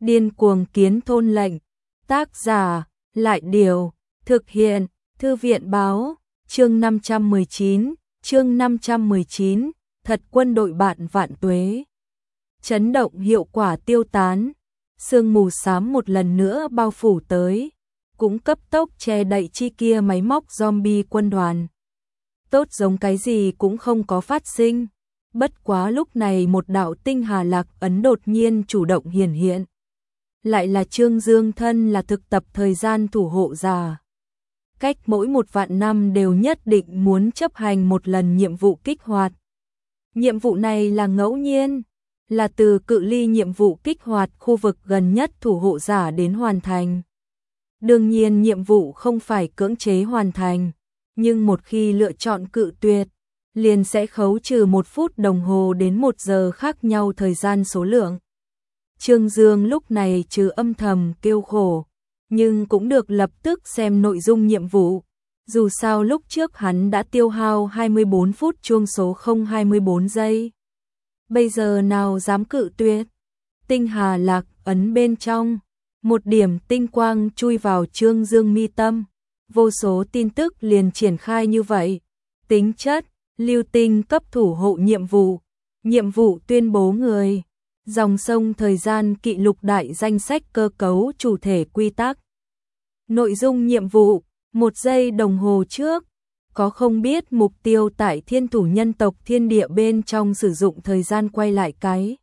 Điên cuồng kiến thôn lệnh. Tác giả, Lại Điều. Thực hiện, Thư viện báo. Chương 519, thật quân đội bạn vạn tuế. Chấn động hiệu quả tiêu tán. Sương mù xám một lần nữa bao phủ tới, cũng cấp tốc che đậy chi kia máy móc zombie quân đoàn. Tốt giống cái gì cũng không có phát sinh. Bất quá lúc này một đạo tinh hà lạc ấn đột nhiên chủ động hiển hiện. Lại là Trương Dương thân là thực tập thời gian thủ hộ giả. Cách mỗi 1.000 năm đều nhất định muốn chấp hành một lần nhiệm vụ kích hoạt. Nhiệm vụ này là ngẫu nhiên, là từ cự ly nhiệm vụ kích hoạt khu vực gần nhất thủ hộ giả đến hoàn thành. Đương nhiên nhiệm vụ không phải cưỡng chế hoàn thành, nhưng một khi lựa chọn cự tuyệt, liền sẽ khấu trừ 1 phút đồng hồ đến 1 giờ khác nhau thời gian số lượng. Trương Dương lúc này trừ âm thầm kêu khổ, nhưng cũng được lập tức xem nội dung nhiệm vụ. Dù sao lúc trước hắn đã tiêu hao 24 phút chuông số 024 giây. Bây giờ nào dám cự tuyệt. Tinh hà lạc ấn bên trong, một điểm tinh quang chui vào Trương Dương mi tâm. Vô số tin tức liền triển khai như vậy. Tính chất, lưu tinh cấp thủ hộ nhiệm vụ tuyên bố người. Dòng sông thời gian kỵ lục đại danh sách cơ cấu chủ thể quy tắc. Nội dung nhiệm vụ, 1 giây đồng hồ trước, có không biết mục tiêu tại thiên thủ nhân tộc thiên địa bên trong sử dụng thời gian quay lại cái.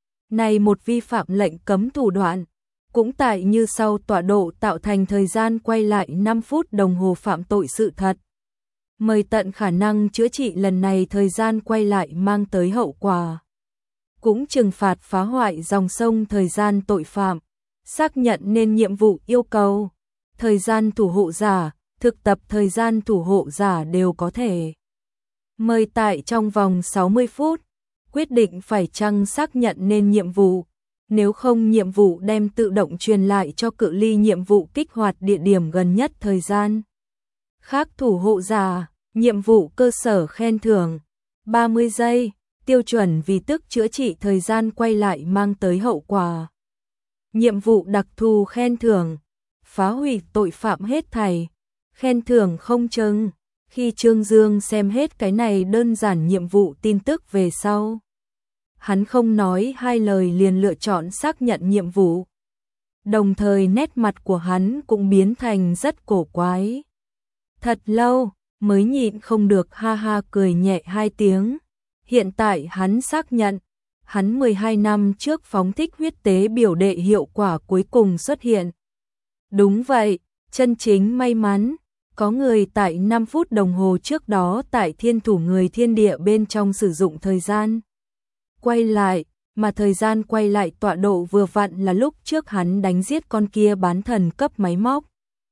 Này một vi phạm lệnh cấm thủ đoạn, cũng tại như sau tọa độ tạo thành thời gian quay lại 5 phút đồng hồ phạm tội sự thật. Mời tận khả năng chữa trị lần này thời gian quay lại mang tới hậu quả. Cũng trừng phạt phá hoại dòng sông thời gian tội phạm, xác nhận nên nhiệm vụ yêu cầu. Thời gian thủ hộ giả, thực tập thời gian thủ hộ giả đều có thể. Mời tại trong vòng 60 phút, quyết định phải chăng xác nhận nên nhiệm vụ. Nếu không nhiệm vụ đem tự động truyền lại cho cự ly nhiệm vụ kích hoạt địa điểm gần nhất thời gian. Khác thủ hộ giả, nhiệm vụ cơ sở khen thưởng, 30 giây, tiêu chuẩn vì tức chữa trị thời gian quay lại mang tới hậu quả. Nhiệm vụ đặc thù khen thưởng, phá hủy tội phạm hết thảy, khen thưởng không chừng. Khi Trương Dương xem hết cái này đơn giản nhiệm vụ tin tức về sau, hắn không nói hai lời liền lựa chọn xác nhận nhiệm vụ. Đồng thời nét mặt của hắn cũng biến thành rất cổ quái. Thật lâu mới nhịn không được ha ha cười nhẹ 2 tiếng. Hiện tại hắn xác nhận, hắn 12 năm trước phóng thích huyết tế biểu đệ hiệu quả cuối cùng xuất hiện. Đúng vậy, chân chính may mắn, có người tại 5 phút đồng hồ trước đó tại thiên thủ người thiên địa bên trong sử dụng thời gian quay lại, mà thời gian quay lại tọa độ vừa vặn là lúc trước hắn đánh giết con kia bán thần cấp máy móc.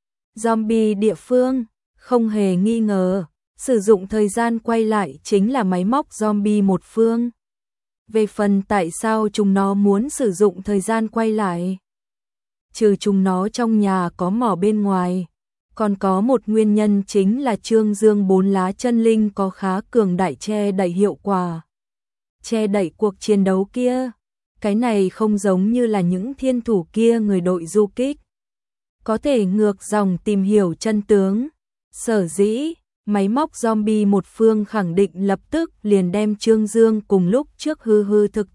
Zombie địa phương, không hề nghi ngờ, sử dụng thời gian quay lại chính là máy móc zombie một phương. Về phần tại sao chúng nó muốn sử dụng thời gian quay lại, trừ chúng nó trong nhà có mỏ bên ngoài, còn có một nguyên nhân chính là Trương Dương 4 lá chân linh có khá cường đại che đậy hiệu quả. Che đậy cuộc chiến đấu kia, cái này không giống như là những thiên thủ kia người đội du kích. Có thể ngược dòng tìm hiểu chân tướng. Sở dĩ, máy móc zombie một phương khẳng định lập tức liền đem Trương Dương cùng lúc trước hư thực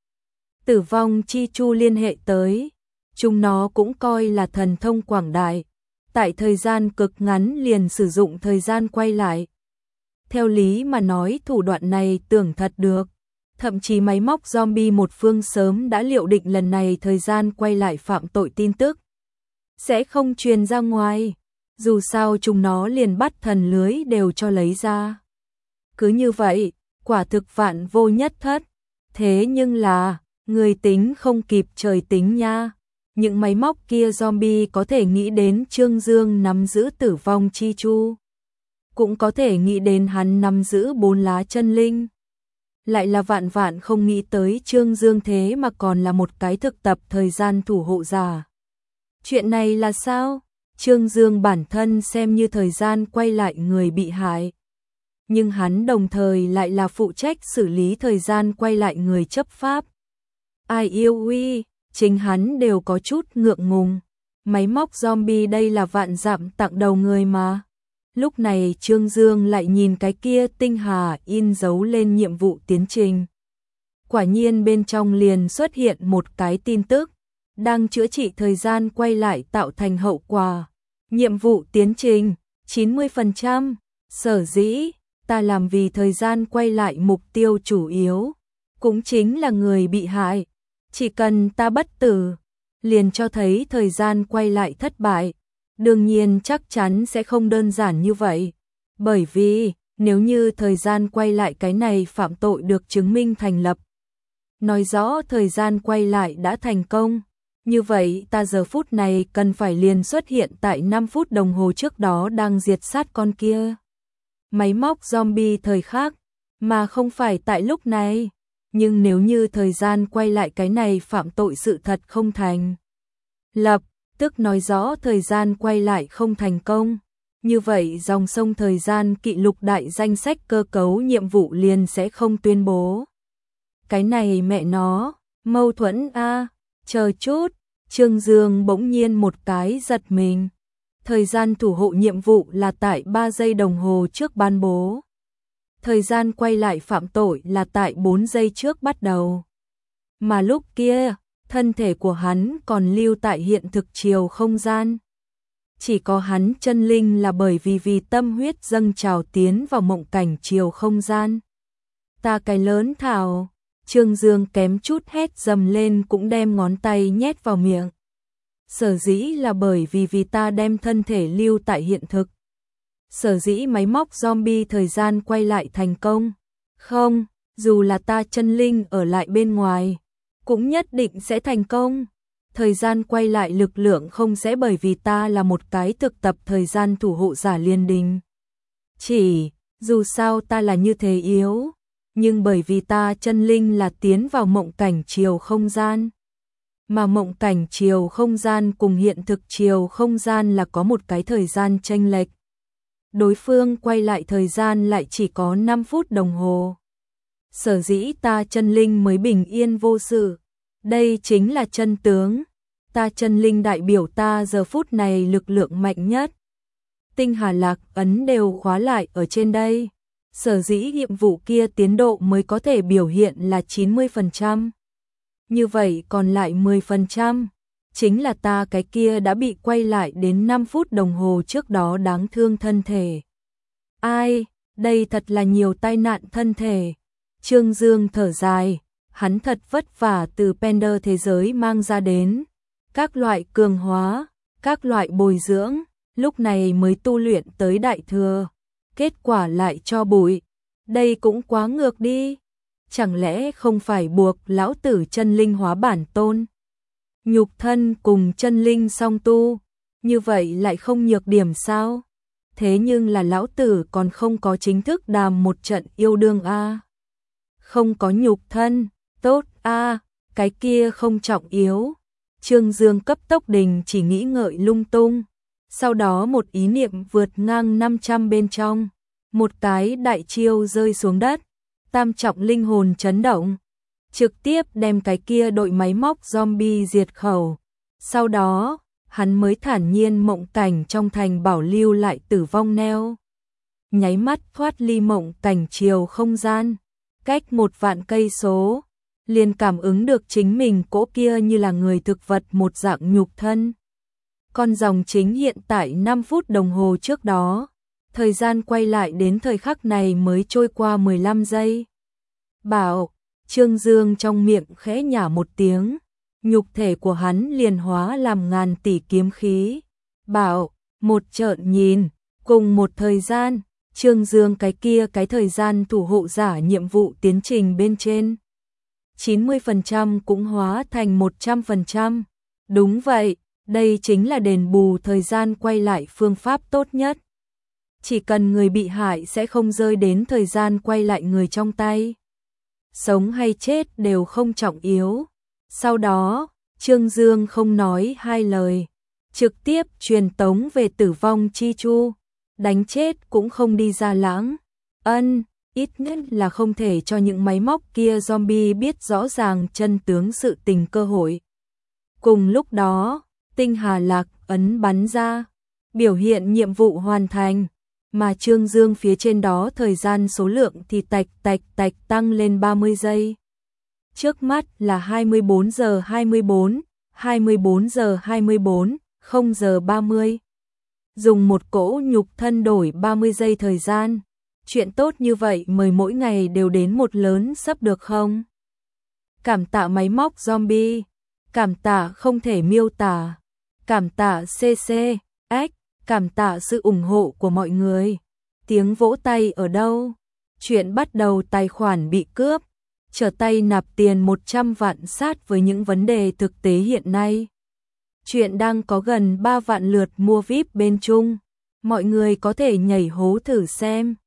tử vong chi chu liên hệ tới. Chúng nó cũng coi là thần thông quảng đại. Tại thời gian cực ngắn liền sử dụng thời gian quay lại. Theo lý mà nói thủ đoạn này tưởng thật được. Thậm chí máy móc zombie một phương sớm đã liệu định lần này thời gian quay lại phạm tội tin tức sẽ không truyền ra ngoài. Dù sao chúng nó liền bắt thần lưới đều cho lấy ra. Cứ như vậy, quả thực vạn vô nhất thất. Thế nhưng là, người tính không kịp trời tính nha. Những máy móc kia zombie có thể nghĩ đến Trương Dương nắm giữ tử vong chi chu. Cũng có thể nghĩ đến hắn nắm giữ 4 lá chân linh. Lại là vạn không nghĩ tới Trương Dương thế mà còn là một cái thực tập thời gian thủ hộ giả. Chuyện này là sao? Trương Dương bản thân xem như thời gian quay lại người bị hại. Nhưng hắn đồng thời lại là phụ trách xử lý thời gian quay lại người chấp pháp. Ai yêu uy, chính hắn đều có chút ngượng ngùng. Máy móc zombie đây là vạn dặm tặng đầu người mà. Lúc này Trương Dương lại nhìn cái kia tinh hà in dấu lên nhiệm vụ tiến trình. Quả nhiên bên trong liền xuất hiện một cái tin tức, đang chữa trị thời gian quay lại tạo thành hậu quả. Nhiệm vụ tiến trình 90%, sở dĩ ta làm vì thời gian quay lại mục tiêu chủ yếu, cũng chính là người bị hại. Chỉ cần ta bất tử, liền cho thấy thời gian quay lại thất bại. Đương nhiên chắc chắn sẽ không đơn giản như vậy, bởi vì nếu như thời gian quay lại cái này phạm tội được chứng minh thành lập, nói rõ thời gian quay lại đã thành công, như vậy ta giờ phút này cần phải liền xuất hiện tại 5 phút đồng hồ trước đó đang diệt sát con kia máy móc zombie thời khác, mà không phải tại lúc này. Nhưng nếu như thời gian quay lại cái này phạm tội sự thật không thành lập, tức nói rõ thời gian quay lại không thành công, như vậy dòng sông thời gian kỵ lục đại danh sách cơ cấu nhiệm vụ liền sẽ không tuyên bố. Cái này mẹ nó, mâu thuẫn a. Chờ chút, Trương Dương bỗng nhiên một cái giật mình. Thời gian thủ hộ nhiệm vụ là tại 3 giây đồng hồ trước ban bố. Thời gian quay lại phạm tội là tại 4 giây trước bắt đầu. Mà lúc kia, thân thể của hắn còn lưu tại hiện thực chiều không gian. Chỉ có hắn chân linh là bởi vì tâm huyết dâng trào tiến vào mộng cảnh chiều không gian. Ta cái lớn thảo, Trương Dương kém chút hét dầm lên cũng đem ngón tay nhét vào miệng. Sở dĩ là bởi vì ta đem thân thể lưu tại hiện thực. Sở dĩ máy móc zombie thời gian quay lại thành công. Không, dù là ta chân linh ở lại bên ngoài, cũng nhất định sẽ thành công. Thời gian quay lại lực lượng không sẽ bởi vì ta là một cái thực tập thời gian thủ hộ giả liên đình. Chỉ, dù sao ta là như thế yếu, nhưng bởi vì ta chân linh là tiến vào mộng cảnh chiều không gian. Mà mộng cảnh chiều không gian cùng hiện thực chiều không gian là có một cái thời gian chênh lệch. Đối phương quay lại thời gian lại chỉ có 5 phút đồng hồ. Sở dĩ ta chân linh mới bình yên vô sự. Đây chính là chân tướng. Ta chân linh đại biểu ta giờ phút này lực lượng mạnh nhất. Tinh hà lạc ấn đều khóa lại ở trên đây. Sở dĩ nhiệm vụ kia tiến độ mới có thể biểu hiện là 90%. Như vậy còn lại 10%, chính là ta cái kia đã bị quay lại đến 5 phút đồng hồ trước đó đáng thương thân thể. Ai, đây thật là nhiều tai nạn thân thể. Trương Dương thở dài, hắn thật vất vả từ Pender thế giới mang ra đến. Các loại cường hóa, các loại bồi dưỡng, lúc này mới tu luyện tới đại thừa. Kết quả lại cho bụi. Đây cũng quá ngược đi. Chẳng lẽ không phải buộc lão tử chân linh hóa bản tôn? Nhục thân cùng chân linh song tu, như vậy lại không nhược điểm sao? Thế nhưng là lão tử còn không có chính thức đàm một trận yêu đương a. Không có nhục thân, tốt a, cái kia không trọng yếu. Trương Dương cấp tốc đình chỉ nghĩ ngợi lung tung. Sau đó một ý niệm vượt ngang 500 bên trong, một cái đại chiêu rơi xuống đất. Tam trọng linh hồn chấn động, trực tiếp đem cái kia đội máy móc zombie diệt khẩu. Sau đó, hắn mới thản nhiên mộng cảnh trong thành bảo lưu lại tử vong neo. Nháy mắt thoát ly mộng cảnh chiều không gian, cách 1.000.000 cây số, liền cảm ứng được chính mình cỗ kia như là người thực vật một dạng nhục thân. Con dòng chính hiện tại 5 phút đồng hồ trước đó. Thời gian quay lại đến thời khắc này mới trôi qua 15 giây. Bảo, Trương Dương trong miệng khẽ nhả một tiếng, nhục thể của hắn liền hóa làm ngàn tỷ kiếm khí. Bảo, một trợn nhìn, cùng một thời gian, Trương Dương cái kia cái thời gian thủ hộ giả nhiệm vụ tiến trình bên trên. 90% cũng hóa thành 100%. Đúng vậy, đây chính là đền bù thời gian quay lại phương pháp tốt nhất. Chỉ cần người bị hại sẽ không rơi đến thời gian quay lại người trong tay. Sống hay chết đều không trọng yếu. Sau đó, Trương Dương không nói hai lời, trực tiếp truyền tống về tử vong chi chu. Đánh chết cũng không đi ra lãng. Ít nhất là không thể cho những máy móc kia zombie biết rõ ràng chân tướng sự tình cơ hội. Cùng lúc đó, tinh hà lạc ấn bắn ra, biểu hiện nhiệm vụ hoàn thành, mà Trương Dương phía trên đó thời gian số lượng thì tạch tạch tạch tăng lên 30 giây. Trước mắt là 24 giờ 24, 24 giờ 24, 0 giờ 30. Dùng một cỗ nhục thân đổi 30 giây thời gian. Chuyện tốt như vậy mời mỗi ngày đều đến một lớn sắp được không? Cảm tạ máy móc zombie, cảm tạ không thể miêu tả, cảm tạ CC, X, cảm tạ sự ủng hộ của mọi người. Tiếng vỗ tay ở đâu? Chuyện bắt đầu tài khoản bị cướp, trở tay nạp tiền 100 vạn sát với những vấn đề thực tế hiện nay. Chuyện đang có gần 3 vạn lượt mua VIP bên Trung, mọi người có thể nhảy hố thử xem.